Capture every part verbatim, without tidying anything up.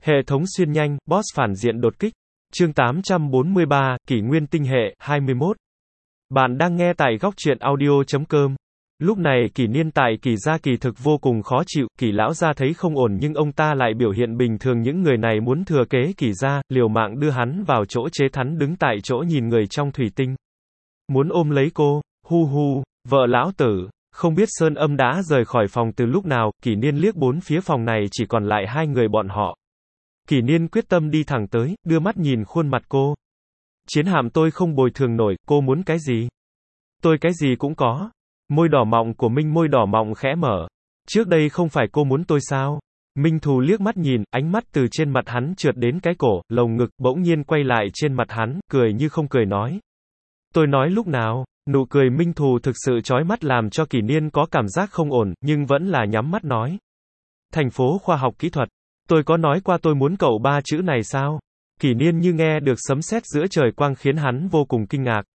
Hệ thống xuyên nhanh, boss phản diện đột kích. Chương tám trăm bốn mươi ba, Kỷ nguyên tinh hệ, hai mươi mốt. Bạn đang nghe tại góc truyện audio chấm com. Lúc này Kỷ Niên tại Kỷ gia kỳ thực vô cùng khó chịu, Kỷ lão gia thấy không ổn nhưng ông ta lại biểu hiện bình thường, những người này muốn thừa kế Kỷ gia, liều mạng đưa hắn vào chỗ chế thắn đứng tại chỗ nhìn người trong thủy tinh. Muốn ôm lấy cô, hu hu, vợ lão tử. Không biết Sơn Âm đã rời khỏi phòng từ lúc nào, Kỷ Niên liếc bốn phía phòng này chỉ còn lại hai người bọn họ. Kỷ Niên quyết tâm đi thẳng tới, đưa mắt nhìn khuôn mặt cô. Chiến hạm tôi không bồi thường nổi, cô muốn cái gì? Tôi cái gì cũng có. Môi đỏ mọng của Minh môi đỏ mọng khẽ mở. Trước đây không phải cô muốn tôi sao? Minh Thù liếc mắt nhìn, ánh mắt từ trên mặt hắn trượt đến cái cổ, lồng ngực, bỗng nhiên quay lại trên mặt hắn, cười như không cười nói. Tôi nói lúc nào? Nụ cười Minh Thù thực sự chói mắt làm cho Kỷ Niên có cảm giác không ổn, nhưng vẫn là nhắm mắt nói. Thành phố khoa học kỹ thuật. Tôi có nói qua tôi muốn cậu ba chữ này sao? Kỷ Niên như nghe được sấm sét giữa trời quang khiến hắn vô cùng kinh ngạc.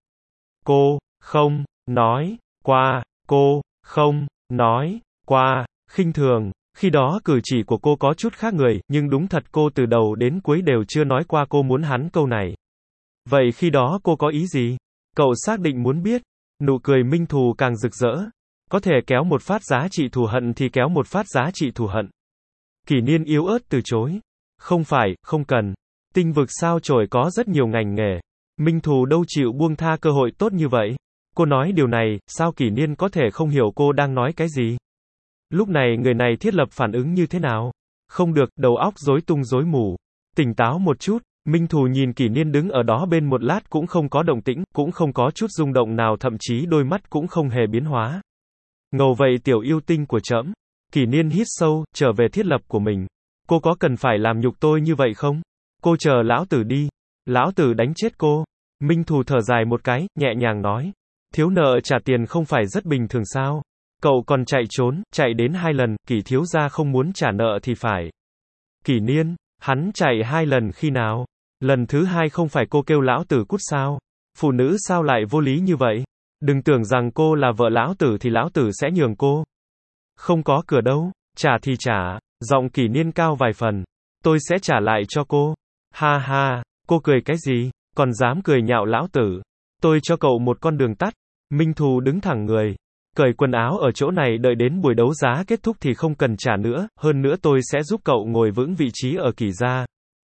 Cô, không, nói, qua, cô, không, nói, qua, khinh thường. Khi đó cử chỉ của cô có chút khác người, nhưng đúng thật cô từ đầu đến cuối đều chưa nói qua cô muốn hắn câu này. Vậy khi đó cô có ý gì? Cậu xác định muốn biết. Nụ cười Minh Thù càng rực rỡ. Có thể kéo một phát giá trị thù hận thì kéo một phát giá trị thù hận. Kỷ Niên yếu ớt từ chối. Không phải, không cần. Tinh vực sao chổi có rất nhiều ngành nghề. Minh Thù đâu chịu buông tha cơ hội tốt như vậy. Cô nói điều này, sao Kỷ Niên có thể không hiểu cô đang nói cái gì? Lúc này người này thiết lập phản ứng như thế nào? Không được, đầu óc rối tung rối mù. Tỉnh táo một chút. Minh Thù nhìn Kỷ Niên đứng ở đó bên một lát cũng không có động tĩnh, cũng không có chút rung động nào, thậm chí đôi mắt cũng không hề biến hóa. Ngầu vậy tiểu yêu tinh của trẫm. Kỷ Niên hít sâu, trở về thiết lập của mình. Cô có cần phải làm nhục tôi như vậy không? Cô chờ lão tử đi. Lão tử đánh chết cô. Minh Thù thở dài một cái, nhẹ nhàng nói. Thiếu nợ trả tiền không phải rất bình thường sao? Cậu còn chạy trốn, chạy đến hai lần, Kỷ thiếu gia không muốn trả nợ thì phải. Kỷ Niên, hắn chạy hai lần khi nào? Lần thứ hai không phải cô kêu lão tử cút sao? Phụ nữ sao lại vô lý như vậy? Đừng tưởng rằng cô là vợ lão tử thì lão tử sẽ nhường cô. Không có cửa đâu, trả thì trả. Giọng Kỷ Niên cao vài phần. Tôi sẽ trả lại cho cô. Ha ha, cô cười cái gì? Còn dám cười nhạo lão tử. Tôi cho cậu một con đường tắt. Minh Thù đứng thẳng người. Cởi quần áo ở chỗ này, đợi đến buổi đấu giá kết thúc thì không cần trả nữa, hơn nữa tôi sẽ giúp cậu ngồi vững vị trí ở Kỷ gia.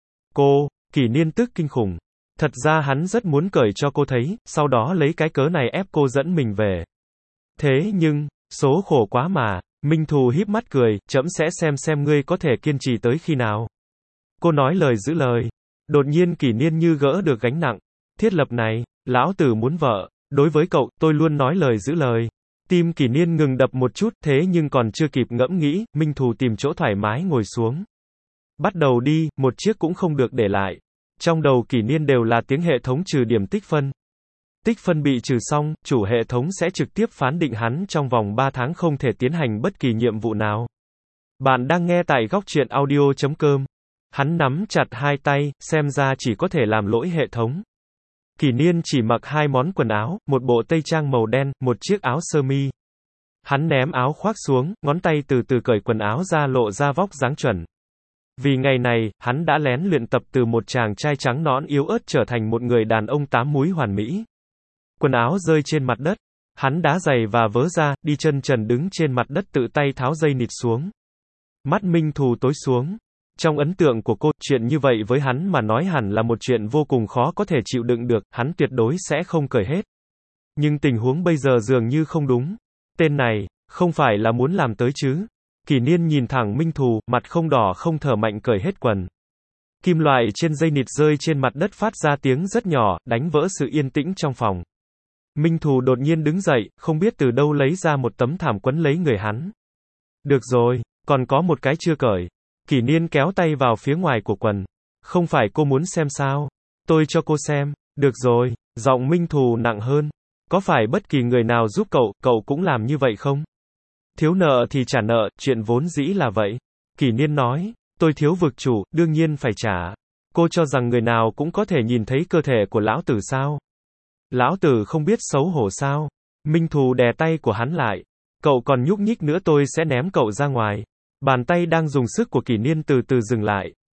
Cô, Kỷ Niên tức kinh khủng. Thật ra hắn rất muốn cởi cho cô thấy, sau đó lấy cái cớ này ép cô dẫn mình về. Thế nhưng, số khổ quá mà. Minh Thù híp mắt cười, trẫm sẽ xem xem ngươi có thể kiên trì tới khi nào. Cô nói lời giữ lời. Đột nhiên Kỷ Niên như gỡ được gánh nặng. Thiết lập này, lão tử muốn vợ. Đối với cậu, tôi luôn nói lời giữ lời. Tim Kỷ Niên ngừng đập một chút, thế nhưng còn chưa kịp ngẫm nghĩ, Minh Thù tìm chỗ thoải mái ngồi xuống. Bắt đầu đi, một chiếc cũng không được để lại. Trong đầu Kỷ Niên đều là tiếng hệ thống trừ điểm tích phân. Tích phân bị trừ xong, chủ hệ thống sẽ trực tiếp phán định hắn trong vòng ba tháng không thể tiến hành bất kỳ nhiệm vụ nào. Bạn đang nghe tại góc truyện audio chấm com. Hắn nắm chặt hai tay, xem ra chỉ có thể làm lỗi hệ thống. Kỷ Niên chỉ mặc hai món quần áo, một bộ tây trang màu đen, một chiếc áo sơ mi. Hắn ném áo khoác xuống, ngón tay từ từ cởi quần áo ra lộ ra vóc dáng chuẩn. Vì ngày này, hắn đã lén luyện tập từ một chàng trai trắng nõn yếu ớt trở thành một người đàn ông tám múi hoàn mỹ. Quần áo rơi trên mặt đất. Hắn đá giày và vớ ra, đi chân trần đứng trên mặt đất tự tay tháo dây nịt xuống. Mắt Minh Thù tối xuống. Trong ấn tượng của cô, chuyện như vậy với hắn mà nói hẳn là một chuyện vô cùng khó có thể chịu đựng được, hắn tuyệt đối sẽ không cởi hết. Nhưng tình huống bây giờ dường như không đúng. Tên này, không phải là muốn làm tới chứ. Kỷ Niên nhìn thẳng Minh Thù, mặt không đỏ không thở mạnh cởi hết quần. Kim loại trên dây nịt rơi trên mặt đất phát ra tiếng rất nhỏ, đánh vỡ sự yên tĩnh trong phòng. Minh Thù đột nhiên đứng dậy, không biết từ đâu lấy ra một tấm thảm quấn lấy người hắn. Được rồi, còn có một cái chưa cởi. Kỷ Niên kéo tay vào phía ngoài của quần. Không phải cô muốn xem sao? Tôi cho cô xem. Được rồi, giọng Minh Thù nặng hơn. Có phải bất kỳ người nào giúp cậu, cậu cũng làm như vậy không? Thiếu nợ thì trả nợ, chuyện vốn dĩ là vậy. Kỷ Niên nói, tôi thiếu vực chủ, đương nhiên phải trả. Cô cho rằng người nào cũng có thể nhìn thấy cơ thể của lão tử sao? Lão tử không biết xấu hổ sao? Minh Thù đè tay của hắn lại. Cậu còn nhúc nhích nữa tôi sẽ ném cậu ra ngoài. Bàn tay đang dùng sức của Kỷ Niên từ từ dừng lại.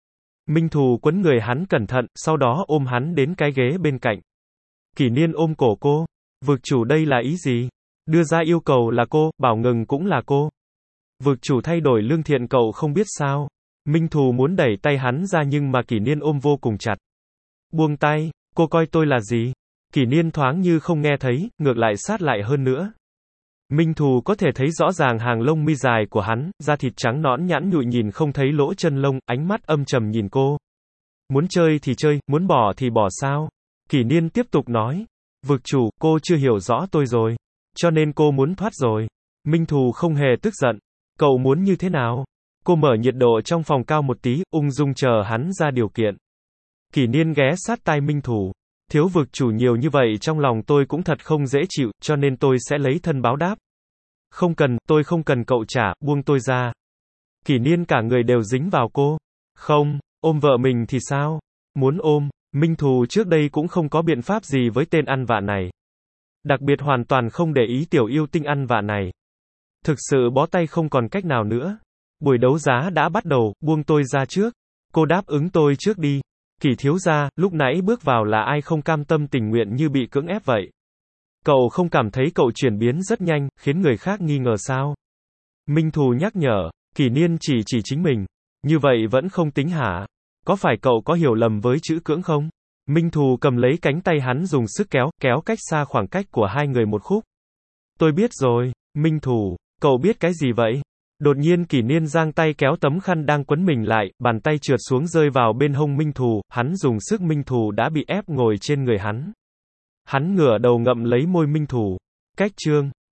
Minh Thù quấn người hắn cẩn thận, sau đó ôm hắn đến cái ghế bên cạnh. Kỷ Niên ôm cổ cô. Vực chủ đây là ý gì? Đưa ra yêu cầu là cô, bảo ngừng cũng là cô. Vực chủ thay đổi lương thiện cậu không biết sao? Minh Thù muốn đẩy tay hắn ra nhưng mà Kỷ Niên ôm vô cùng chặt. Buông tay, cô coi tôi là gì? Kỷ Niên thoáng như không nghe thấy, ngược lại sát lại hơn nữa. Minh Thù có thể thấy rõ ràng hàng lông mi dài của hắn, da thịt trắng nõn nhẵn nhụi nhìn không thấy lỗ chân lông, ánh mắt âm trầm nhìn cô. Muốn chơi thì chơi, muốn bỏ thì bỏ sao? Kỷ Niên tiếp tục nói. Vực chủ, cô chưa hiểu rõ tôi rồi. Cho nên cô muốn thoát rồi. Minh Thù không hề tức giận. Cậu muốn như thế nào? Cô mở nhiệt độ trong phòng cao một tí, ung dung chờ hắn ra điều kiện. Kỷ Niên ghé sát tai Minh Thù. Thiếu vực chủ nhiều như vậy trong lòng tôi cũng thật không dễ chịu, cho nên tôi sẽ lấy thân báo đáp. Không cần, tôi không cần cậu trả, buông tôi ra. Kỷ Niên cả người đều dính vào cô. Không, ôm vợ mình thì sao? Muốn ôm, Minh Thù trước đây cũng không có biện pháp gì với tên ăn vạ này. Đặc biệt hoàn toàn không để ý tiểu yêu tinh ăn vạ này. Thực sự bó tay không còn cách nào nữa. Buổi đấu giá đã bắt đầu, buông tôi ra trước. Cô đáp ứng tôi trước đi. Kỷ thiếu gia, lúc nãy bước vào là ai không cam tâm tình nguyện như bị cưỡng ép vậy? Cậu không cảm thấy cậu chuyển biến rất nhanh, khiến người khác nghi ngờ sao? Minh Thù nhắc nhở, Kỷ Niên chỉ chỉ chính mình. Như vậy vẫn không tính hả? Có phải cậu có hiểu lầm với chữ cưỡng không? Minh Thù cầm lấy cánh tay hắn dùng sức kéo, kéo cách xa khoảng cách của hai người một khúc. Tôi biết rồi, Minh Thù, cậu biết cái gì vậy? Đột nhiên Kỷ Niên giang tay kéo tấm khăn đang quấn mình lại, bàn tay trượt xuống rơi vào bên hông Minh Thù, hắn dùng sức Minh Thù đã bị ép ngồi trên người hắn. Hắn ngửa đầu ngậm lấy môi Minh Thù. Cách chương